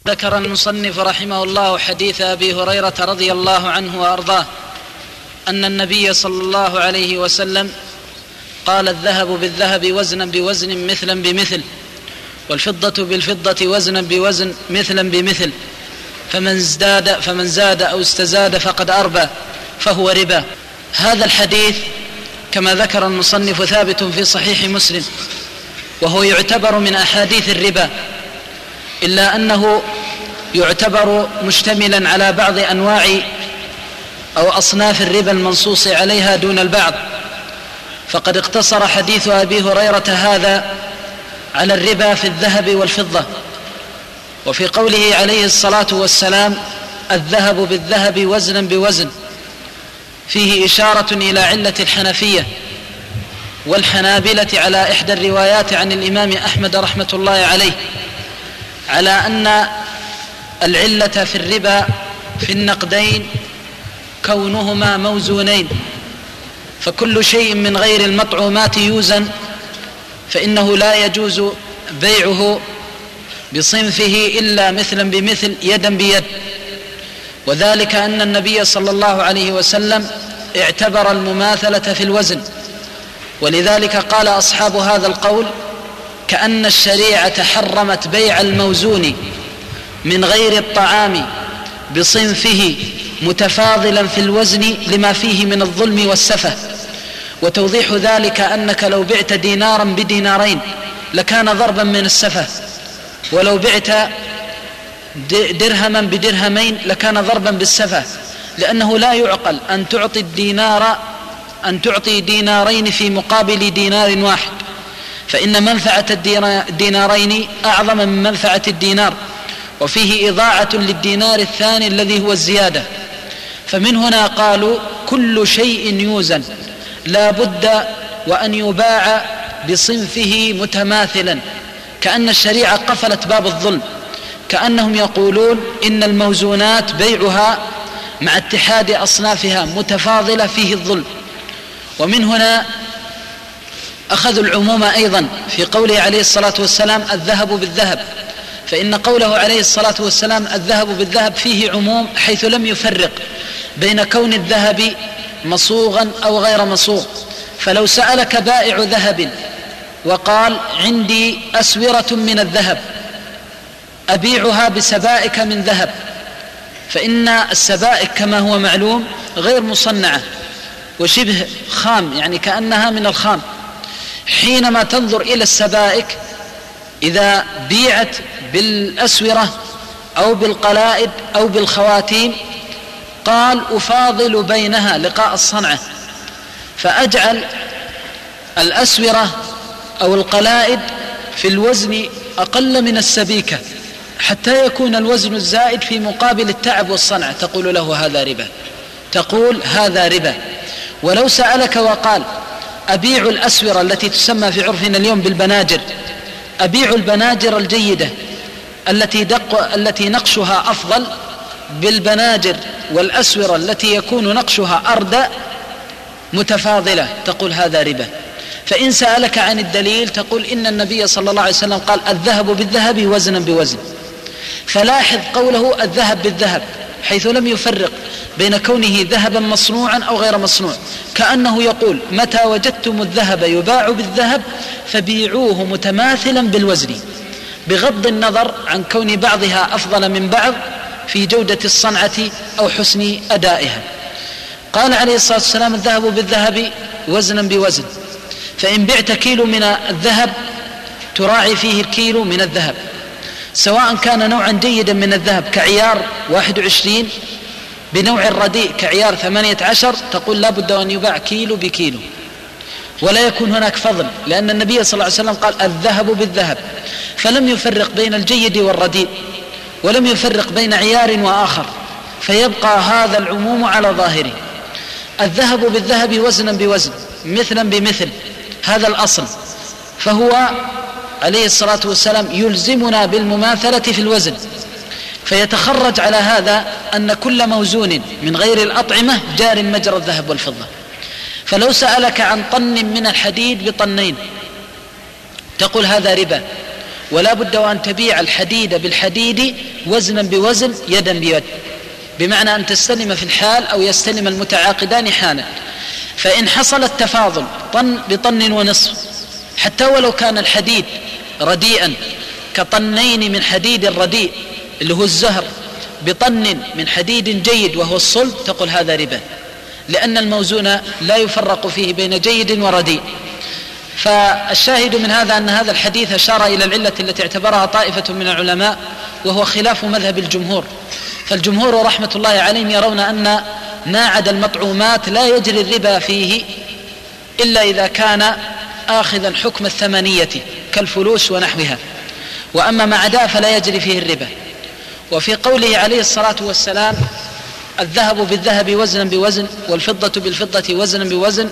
ذكر المصنف رحمه الله حديث أبي هريرة رضي الله عنه وأرضاه أن النبي صلى الله عليه وسلم قال: الذهب بالذهب وزنا بوزن مثلا بمثل، والفضة بالفضة وزنا بوزن مثلا بمثل، فمن زاد أو استزاد فقد أربى فهو ربا. هذا الحديث كما ذكر المصنف ثابت في صحيح مسلم، وهو يعتبر من أحاديث الربا، إلا أنه يعتبر مشتملا على بعض أنواع أو أصناف الربا المنصوص عليها دون البعض، فقد اقتصر حديث أبي هريرة هذا على الربا في الذهب والفضة. وفي قوله عليه الصلاة والسلام: الذهب بالذهب وزنا بوزن، فيه إشارة إلى علة الحنفية والحنابلة على إحدى الروايات عن الإمام أحمد رحمة الله عليه، على أن العلة في الربا في النقدين كونهما موزونين، فكل شيء من غير المطعومات يوزن فإنه لا يجوز بيعه بصنفه إلا مثلا بمثل يدا بيد. وذلك أن النبي صلى الله عليه وسلم اعتبر المماثلة في الوزن، ولذلك قال أصحاب هذا القول: كأن الشريعة حرمت بيع الموزون من غير الطعام بصنفه متفاضلا في الوزن لما فيه من الظلم والسفه. وتوضيح ذلك أنك لو بعت دينارا بدينارين لكان ضربا من السفه، ولو بعت درهما بدرهمين لكان ضربا بالسفه، لأنه لا يعقل أن تعطي دينارين في مقابل دينار واحد، فإن منفعة الدينارين أعظم من منفعة الدينار، وفيه إضاعة للدينار الثاني الذي هو الزيادة. فمن هنا قالوا: كل شيء يوزن لا بد وأن يباع بصنفه متماثلا، كأن الشريعة قفلت باب الظلم، كأنهم يقولون إن الموزونات بيعها مع اتحاد أصنافها متفاضلة فيه الظلم. ومن هنا أخذوا العموم أيضا في قوله عليه الصلاة والسلام: الذهب بالذهب، فإن قوله عليه الصلاة والسلام الذهب بالذهب فيه عموم، حيث لم يفرق بين كون الذهب مصوغا أو غير مصوغ. فلو سألك بائع ذهب وقال: عندي أسورة من الذهب أبيعها بسبائك من ذهب، فإن السبائك كما هو معلوم غير مصنعة وشبه خام، يعني كأنها من الخام. حينما تنظر إلى السبائك إذا بيعت بالأسورة أو بالقلائد أو بالخواتيم، قال: أفاضل بينها لقاء الصنعة، فأجعل الأسورة أو القلائد في الوزن أقل من السبيكة حتى يكون الوزن الزائد في مقابل التعب والصنعة. تقول له هذا ربا، تقول هذا ربا. ولو سألك وقال: أبيع الأسورة التي تسمى في عرفنا اليوم بالبناجر، أبيع البناجر الجيدة التي نقشها أفضل بالبناجر والأسورة التي يكون نقشها أردى متفاضلة، تقول هذا ربا. فإن سألك عن الدليل تقول: إن النبي صلى الله عليه وسلم قال: الذهب بالذهب وزنا بوزن. فلاحظ قوله الذهب بالذهب، حيث لم يفرق بين كونه ذهبا مصنوعا أو غير مصنوع، كأنه يقول: متى وجدتم الذهب يباع بالذهب فبيعوه متماثلا بالوزن، بغض النظر عن كون بعضها أفضل من بعض في جودة الصنعة أو حسن أدائها. قال عليه الصلاة والسلام: الذهب بالذهب وزنا بوزن، فإن بعت كيلو من الذهب تراعي فيه الكيلو من الذهب، سواء كان نوعا جيدا من الذهب كعيار 21 بنوع الرديء كعيار 18، تقول لا بد أن يباع كيلو بكيلو، ولا يكون هناك فضل، لأن النبي صلى الله عليه وسلم قال: الذهب بالذهب، فلم يفرق بين الجيد والرديء، ولم يفرق بين عيار وآخر، فيبقى هذا العموم على ظاهره. الذهب بالذهب وزنا بوزن مثلا بمثل، هذا الأصل، فهو عليه الصلاة والسلام يلزمنا بالمماثلة في الوزن. فيتخرج على هذا أن كل موزون من غير الأطعمة جار مجرى الذهب والفضة. فلو سألك عن طن من الحديد بطنين تقول هذا ربا، ولا بد وأن تبيع الحديد بالحديد وزنا بوزن يدا بيد، بمعنى أن تستلم في الحال أو يستلم المتعاقدان حالا. فإن حصل التفاضل طن بطن ونصف، حتى ولو كان الحديد رديئا كطنين من حديد رديء اللي هو الزهر بطن من حديد جيد وهو الصلب، تقول هذا ربا، لأن الموزون لا يفرق فيه بين جيد ورديء. فالشاهد من هذا أن هذا الحديث أشار إلى العلة التي اعتبرها طائفة من العلماء، وهو خلاف مذهب الجمهور. فالجمهور رحمة الله عليهم يرون أن ما عدا المطعومات لا يجري الربا فيه إلا إذا كان آخذا حكم الثمانية كالفلوس ونحوها، وأما ما عداه فلا يجري فيه الربا. وفي قوله عليه الصلاة والسلام الذهب بالذهب وزنا بوزن والفضة بالفضة وزنا بوزن،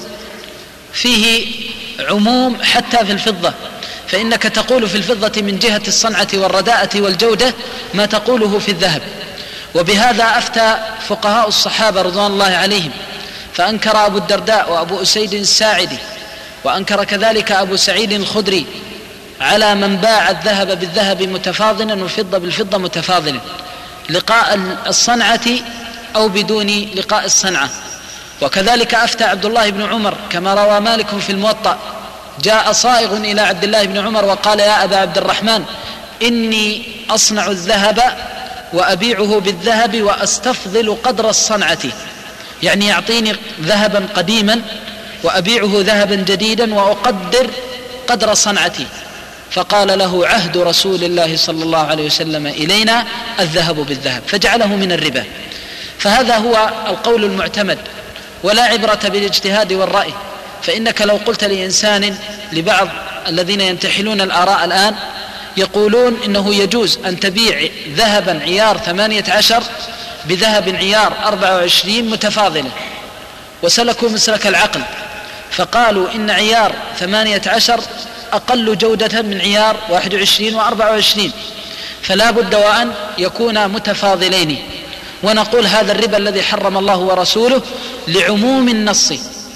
فيه عموم حتى في الفضة، فإنك تقول في الفضة من جهة الصنعة والرداءة والجودة ما تقوله في الذهب. وبهذا أفتى فقهاء الصحابة رضوان الله عليهم، فأنكر أبو الدرداء وأبو أسيد الساعدي، وأنكر كذلك أبو سعيد الخدري على من باع الذهب بالذهب متفاضلا والفضة بالفضة متفاضلا لقاء الصنعة أو بدون لقاء الصنعة. وكذلك أفتى عبد الله بن عمر كما روى مالك في الموطأ، جاء صائغ إلى عبد الله بن عمر وقال يا أبا عبد الرحمن إني أصنع الذهب وأبيعه بالذهب وأستفضل قدر الصنعة، يعني يعطيني ذهبا قديما وأبيعه ذهبا جديدا وأقدر قدر صنعتي. فقال له عهد رسول الله صلى الله عليه وسلم إلينا الذهب بالذهب، فجعله من الربا. فهذا هو القول المعتمد، ولا عبرة بالاجتهاد والرأي. فإنك لو قلت لإنسان، لبعض الذين ينتحلون الآراء الآن يقولون إنه يجوز أن تبيع ذهبا عيار 18 بذهب عيار 24 متفاضلا، وسلكوا مسلك العقل فقالوا إن عيار 18 أقل جودة من عيار 21 و24، فلا بد وأن يكون متفاضلين. ونقول هذا الربا الذي حرم الله ورسوله لعموم النص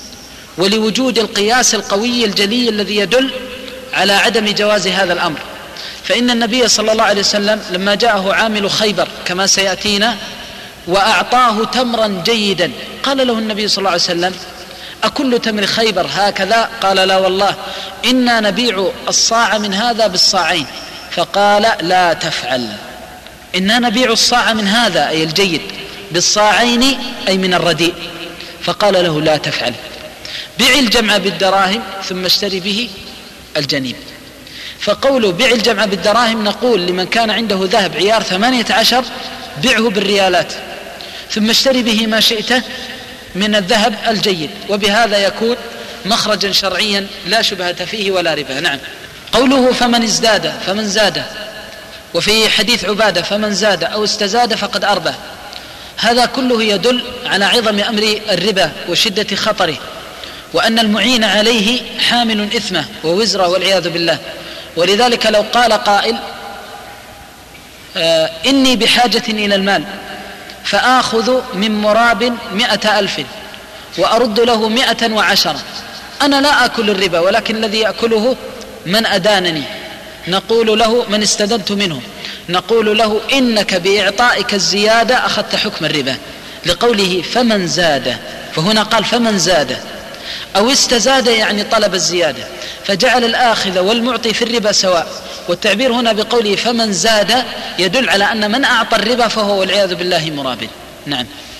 ولوجود القياس القوي الجلي الذي يدل على عدم جواز هذا الأمر. فإن النبي صلى الله عليه وسلم لما جاءه عامل خيبر كما سيأتينا وأعطاه تمرا جيدا، قال له النبي صلى الله عليه وسلم أكل تمر خيبر هكذا؟ قال لا والله إنا نبيع الصاع من هذا بالصاعين. فقال لا تفعل، إنا نبيع الصاع من هذا أي الجيد بالصاعين أي من الرديء. فقال له لا تفعل، بيع الجمع بالدراهم ثم اشتري به الجنيب. فقوله بيع الجمع بالدراهم نقول لمن كان عنده ذهب عيار 18 بيعه بالريالات ثم اشتري به ما شئته من الذهب الجيد، وبهذا يكون مخرجا شرعيا لا شبهة فيه ولا ربا. نعم. قوله فمن ازداد فمن زاد، وفي حديث عبادة فمن زاد أو استزاد فقد أربى، هذا كله يدل على عظم أمر الربا وشدة خطره، وأن المعين عليه حامل إثمه ووزره والعياذ بالله. ولذلك لو قال قائل إني بحاجة إلى المال فآخذ من مراب 100,000 وأرد له 110، أنا لا أكل الربا ولكن الذي يأكله من أدانني، نقول له من استدنت منه، نقول له إنك بإعطائك الزيادة أخذت حكم الربا لقوله فمن زاد، فهنا قال فمن زاد أو استزاد يعني طلب الزيادة، فجعل الآخذ والمعطي في الربا سواء. والتعبير هنا بقوله فمن زاد يدل على أن من أعطى الربا فهو والعياذ بالله مراب. نعم.